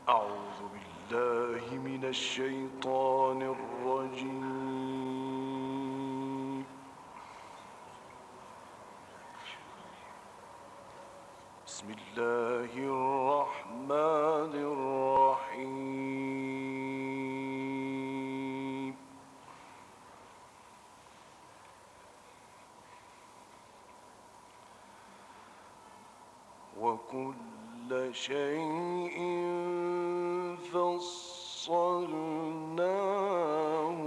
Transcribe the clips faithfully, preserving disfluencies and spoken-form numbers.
أعوذ بالله من الشيطان الرجيم. بسم الله الرحمن الرحيم. وكل شيء فصلناه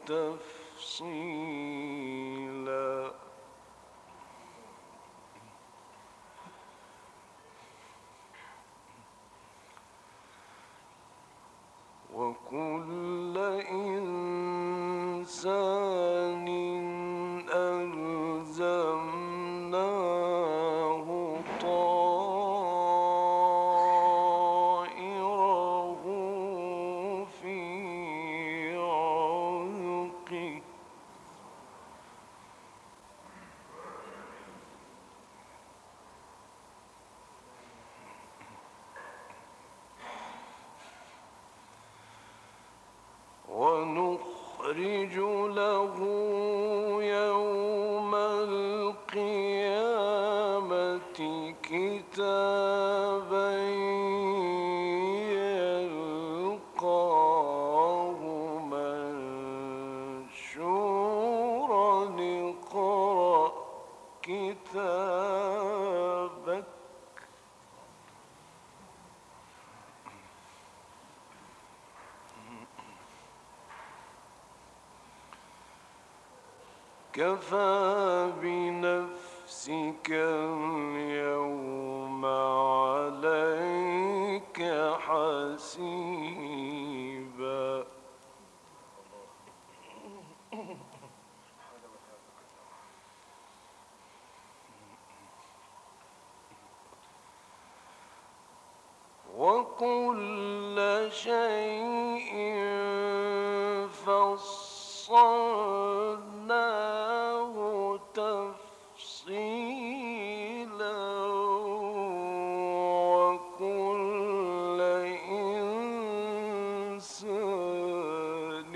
تفصيلا. وكل إنسان ألزمناه طائره في عنقه. ونخرج له يوم القيامة كتابا يلقاه منشورا اقرأ كتابك كفى بنفسك اليوم عليك حسيبا. وكل شيء فصلناه تفصيلا. وكل إنسان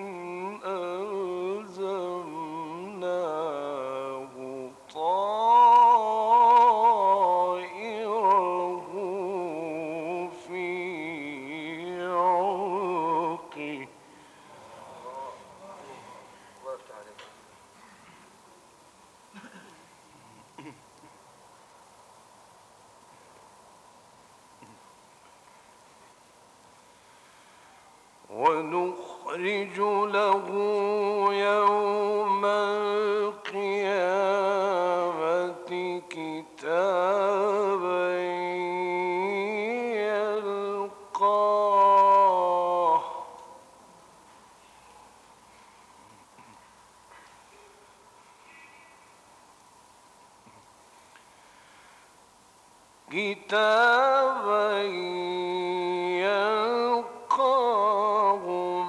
ألزمناه طائره في عنقه. ونخرج له يوم القيامة كتابا يلقاه كتابا يلقاه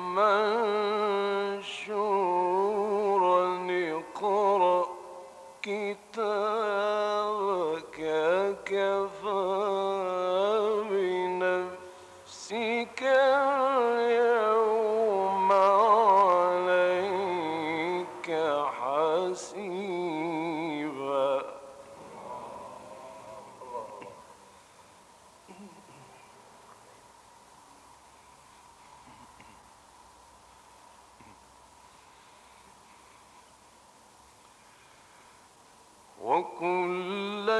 منشورا اقرأ كتابك كفى بنفسك اليوم عليك حسيبا. وكل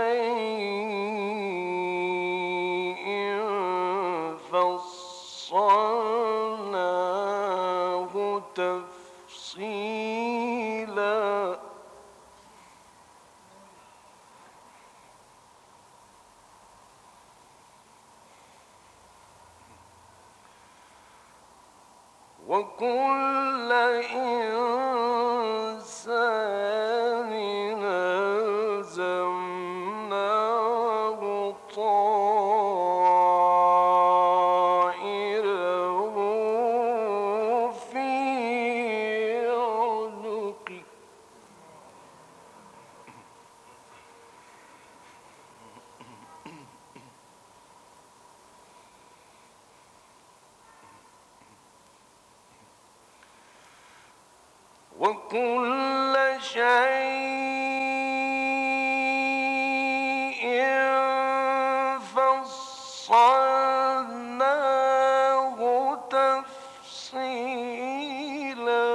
شيء فصلناه تفصيلا. وكل إنسان ألزمناه طائره في عنقه. وكل شيء فصلناه تفصيلا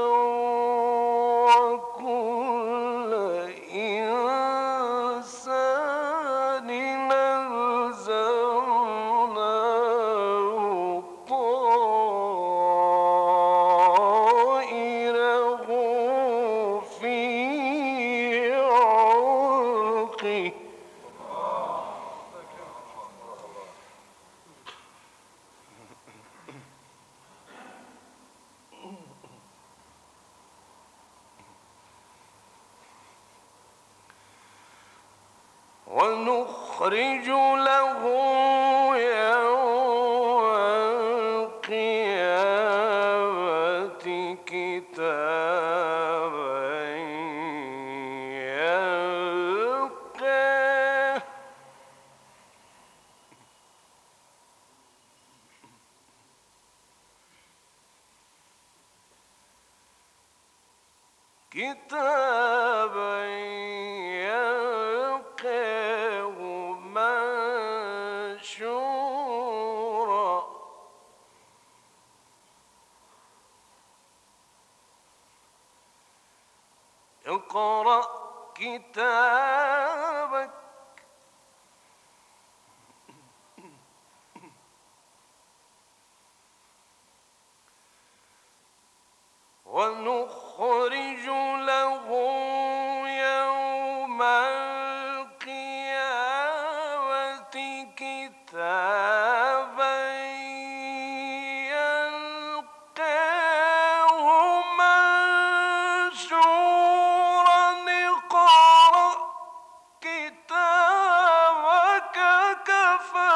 وكل إنسان ألزمناه طائره في عنقه ونخرج له يوم القيامة كتابا يلقاه كتابا يلقاه منشورا اقرأ كتابك ونخرج له يوم القيامة كتابا يلقاه منشورا اقرأ كتابك كفى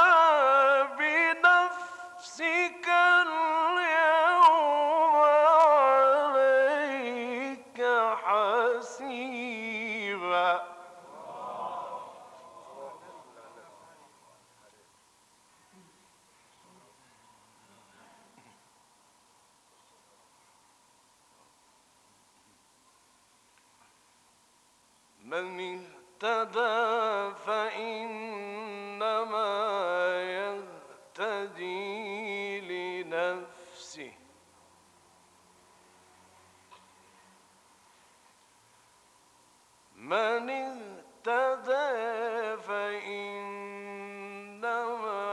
بنفسك اليوم عليك حسيبا من اهتدى فإنما يهتدي لنفسه من اهتدى فإنما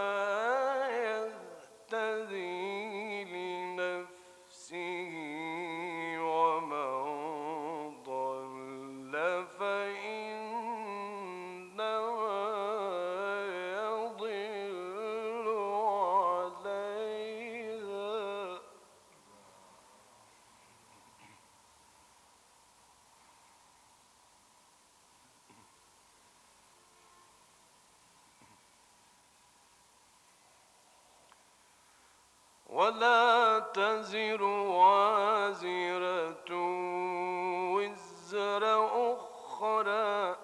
يهتدي لنفسه ومن ضل فإنما يضل عليها ولا تزر وازرة وزر أخرى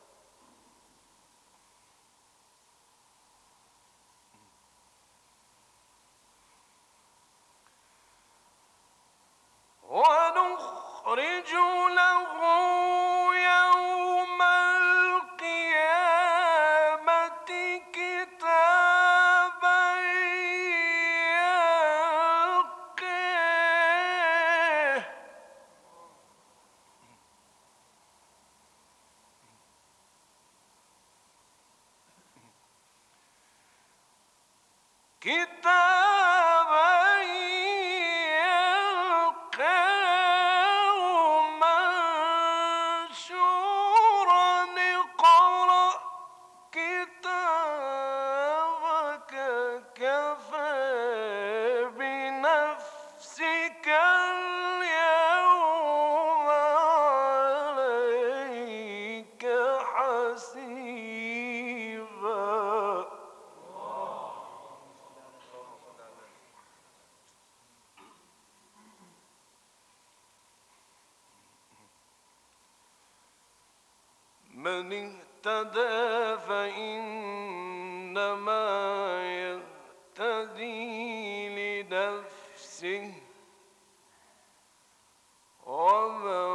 ونخرج له يوم القيامة كتابا يلقاه كتابا يلقاه منشورا اقرأ كتابك كفى بنفسك اليوم عليك حسيبا من اهتدى فإنما يهتدي لنفسه ومن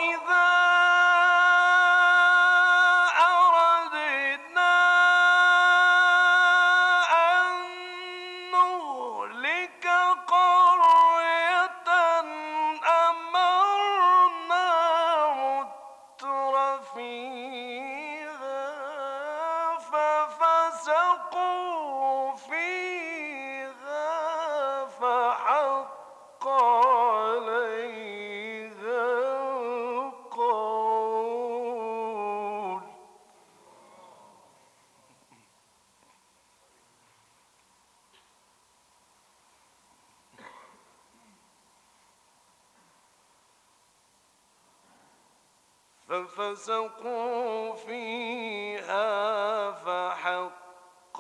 ففسقوا فيها فحق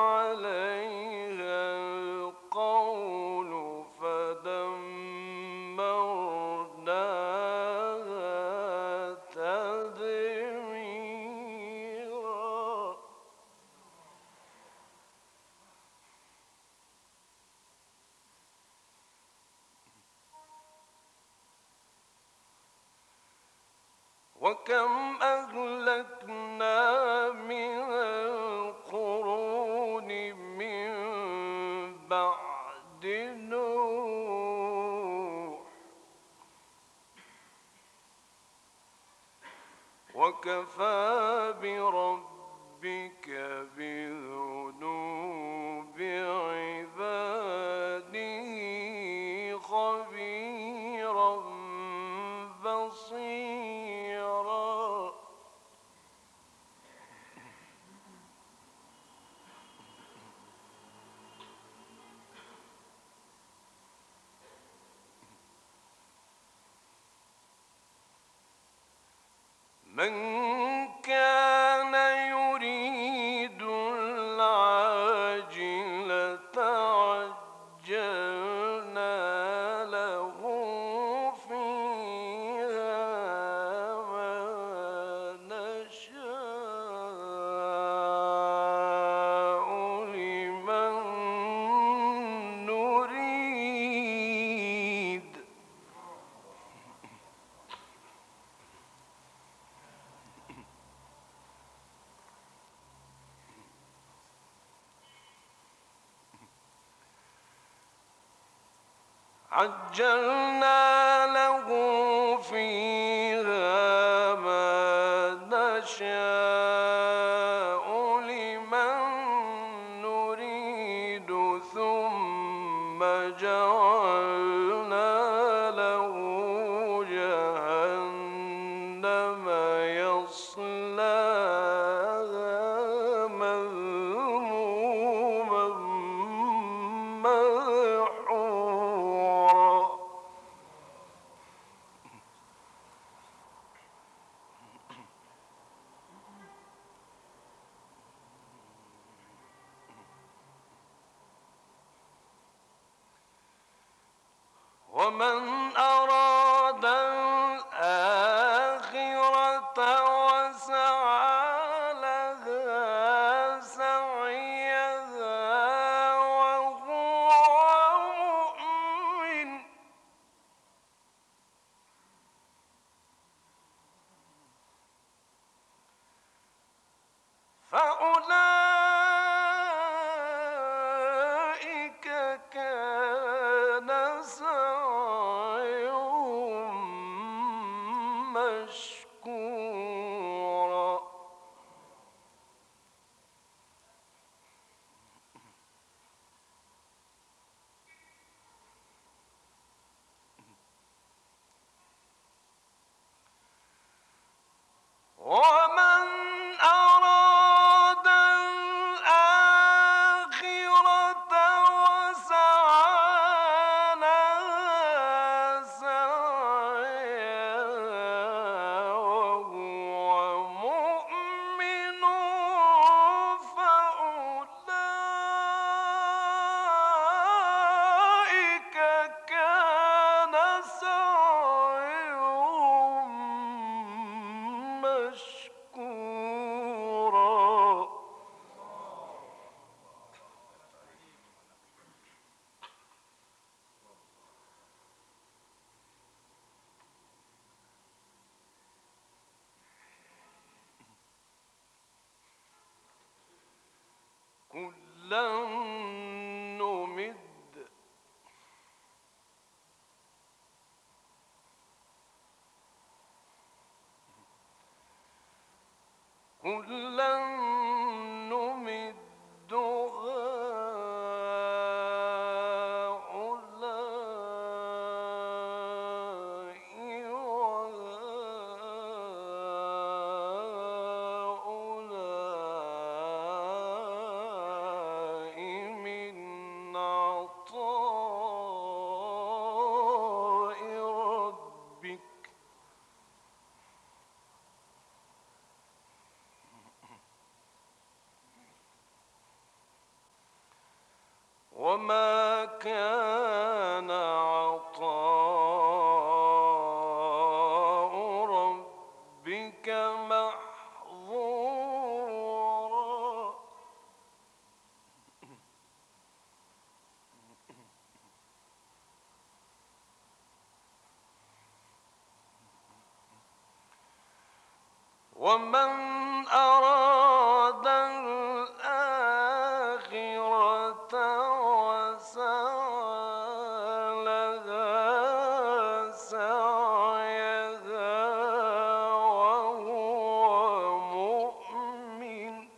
عليها القول فدمرناها تدميرا. وكم أهلكنا من القرون من بعد نوح وكفى بربك بذنوب عباده خبيرا بصيرا. من كان يريد العاجلة عجلنا له فيها ما نشاء لمن نريد. عجلنا له فيها ما نشاء لمن نريد ثم جعلنا له جهنم يصلاها مذموما مدحورا. كلا نمد كلا نمد وما كان عطاء ربك محظورا ومن أراد الآخرة وسعى لها سعيها وهو مؤمن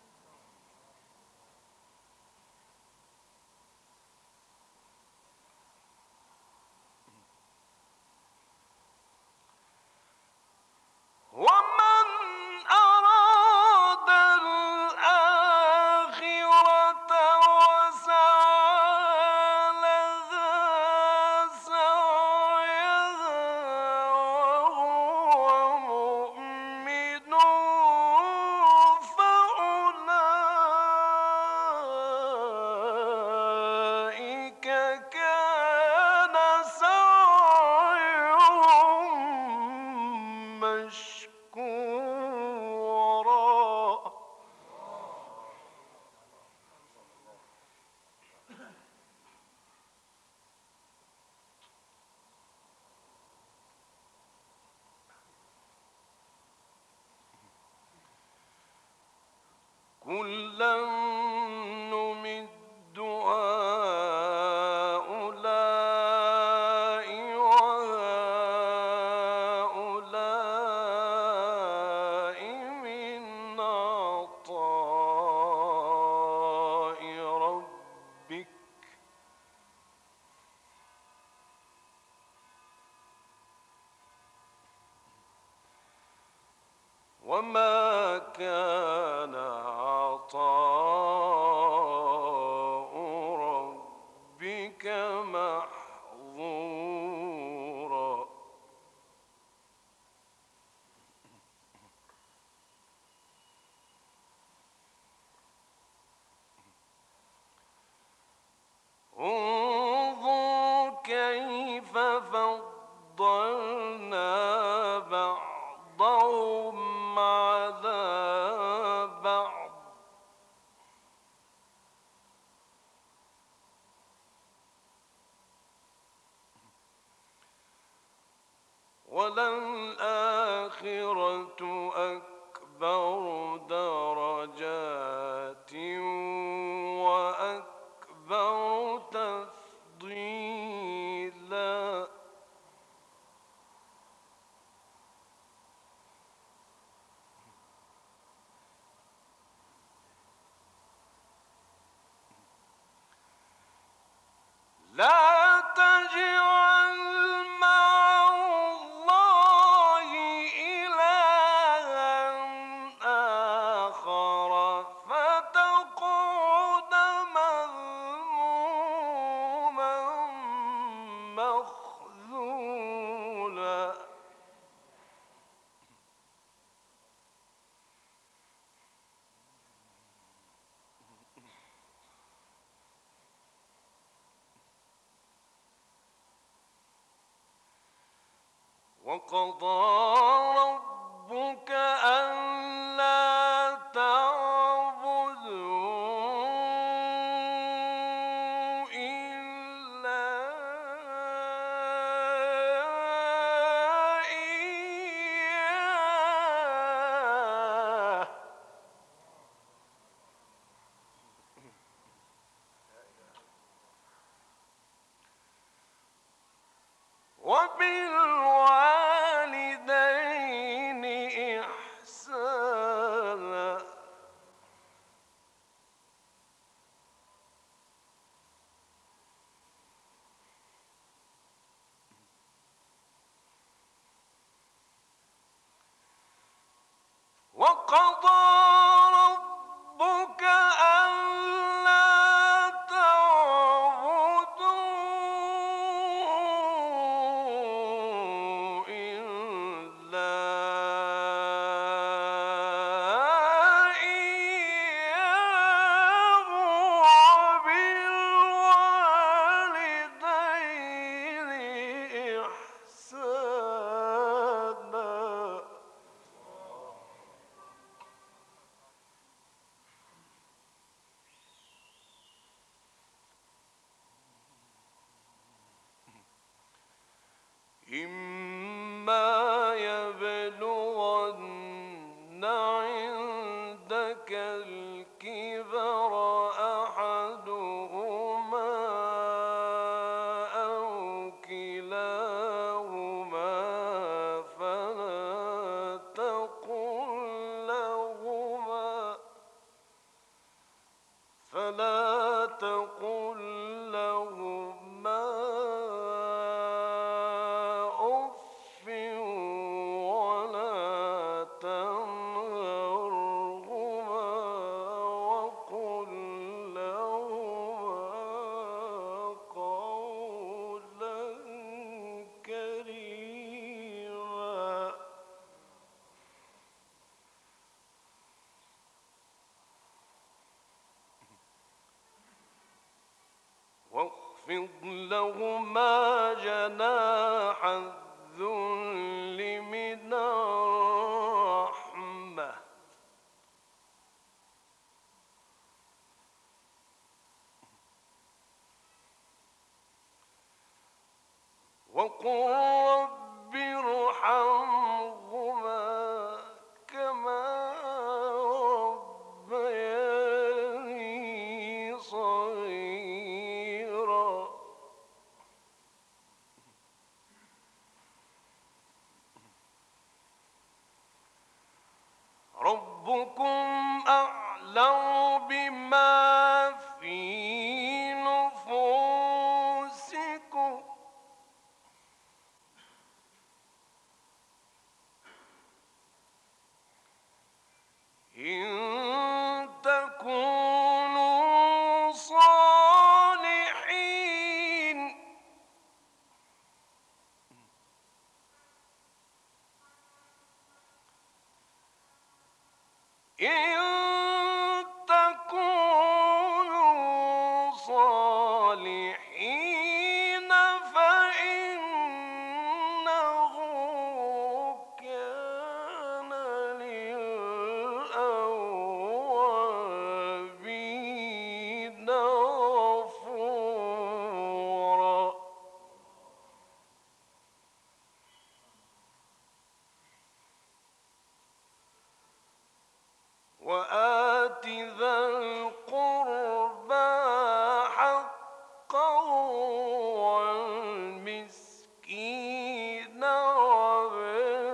ومن أراد الآخرة وسعى لها سعيها وهو مؤمن فأولئك كان سعيهم مشكورا كلا نمد هؤلاء وهؤلاء من عطاء ربك وما كان عطاء ربك محظورا انظر كيف فضلنا بعضهم على بعض وللآخرة أكبر درجات وأكبر تفضيلا لا تجعل مع الله إلها آخر فتقعد مذموما مخذولا وقضى ربك ألا تعبدوا إلا إياه وبالوالدين إحسانا. وقضى ربك ألا تعبدوا إلا إياه وبالوالدين إحسانا. إما يبلغن عندك الكبر أحدهما أو كلاهما فلا تقل لهما فلا تقل لهما أف ولا تنهرهما وقل لهما قولا كريما. واخفض لهما جناح الذل من الرحمة وقل رب ارحمهما كما ربياني صغيرا. ربكم أعلم بما في نفوسكم إن تكونوا صالحين إن تكونوا صالحين فإنه كان للأوابين غفورا. وآت ذا القربى حقه والمسكين وابن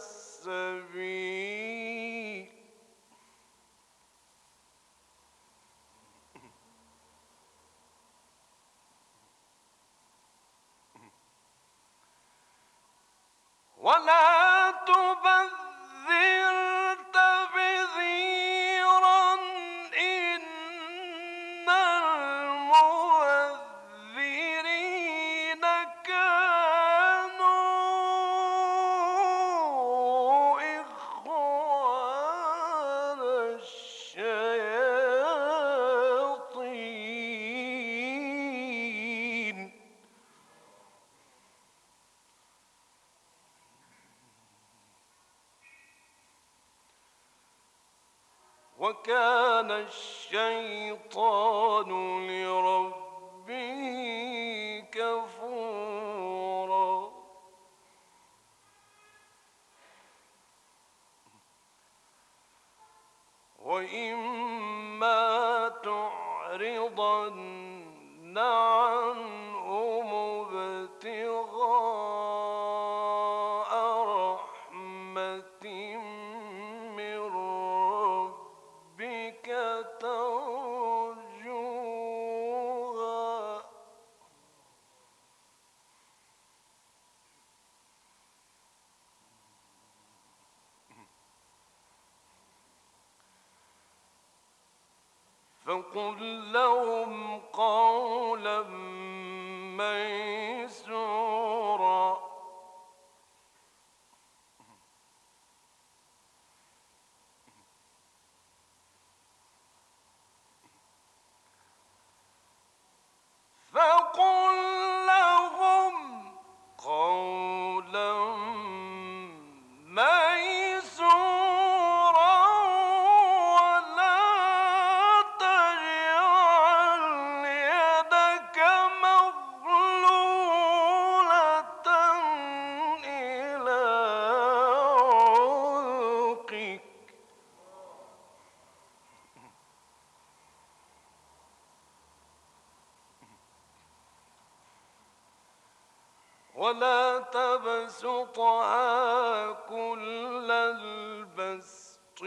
السبيل ولا تبذر تبذيرا إن المبذرين كانوا إخوان الشياطين وكان الشيطان لربه كفورا. وإما تعرضن عنهم ابتغاء فقل لهم قولا ميسورا فقل لهم قولا ميسورا ولا تجعل يدك مغلولة إلى عنقك ولا تبسطها كل البسط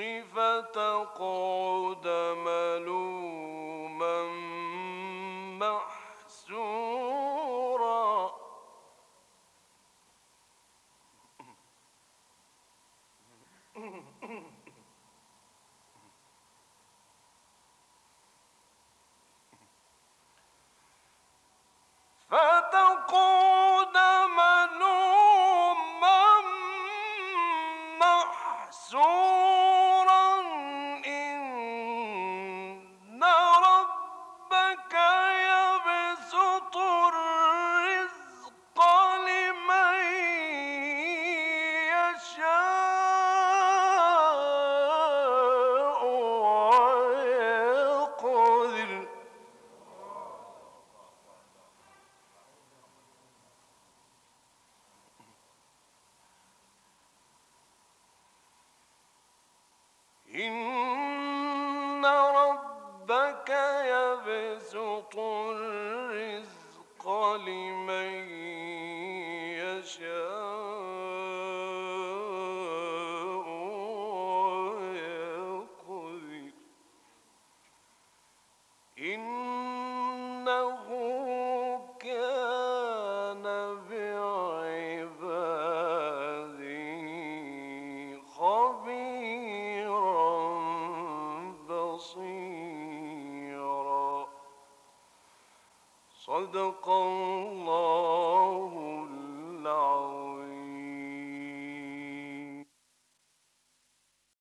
فتقعد ملوما محسورا فتقعد ملوما محسورا إن ربك يبسط الرزق لمن يشاء ويقدر إن ربك يبسط الرزق لمن يشاء ويقدر إنه كان بعباده خبيرا بصيرا صدق الله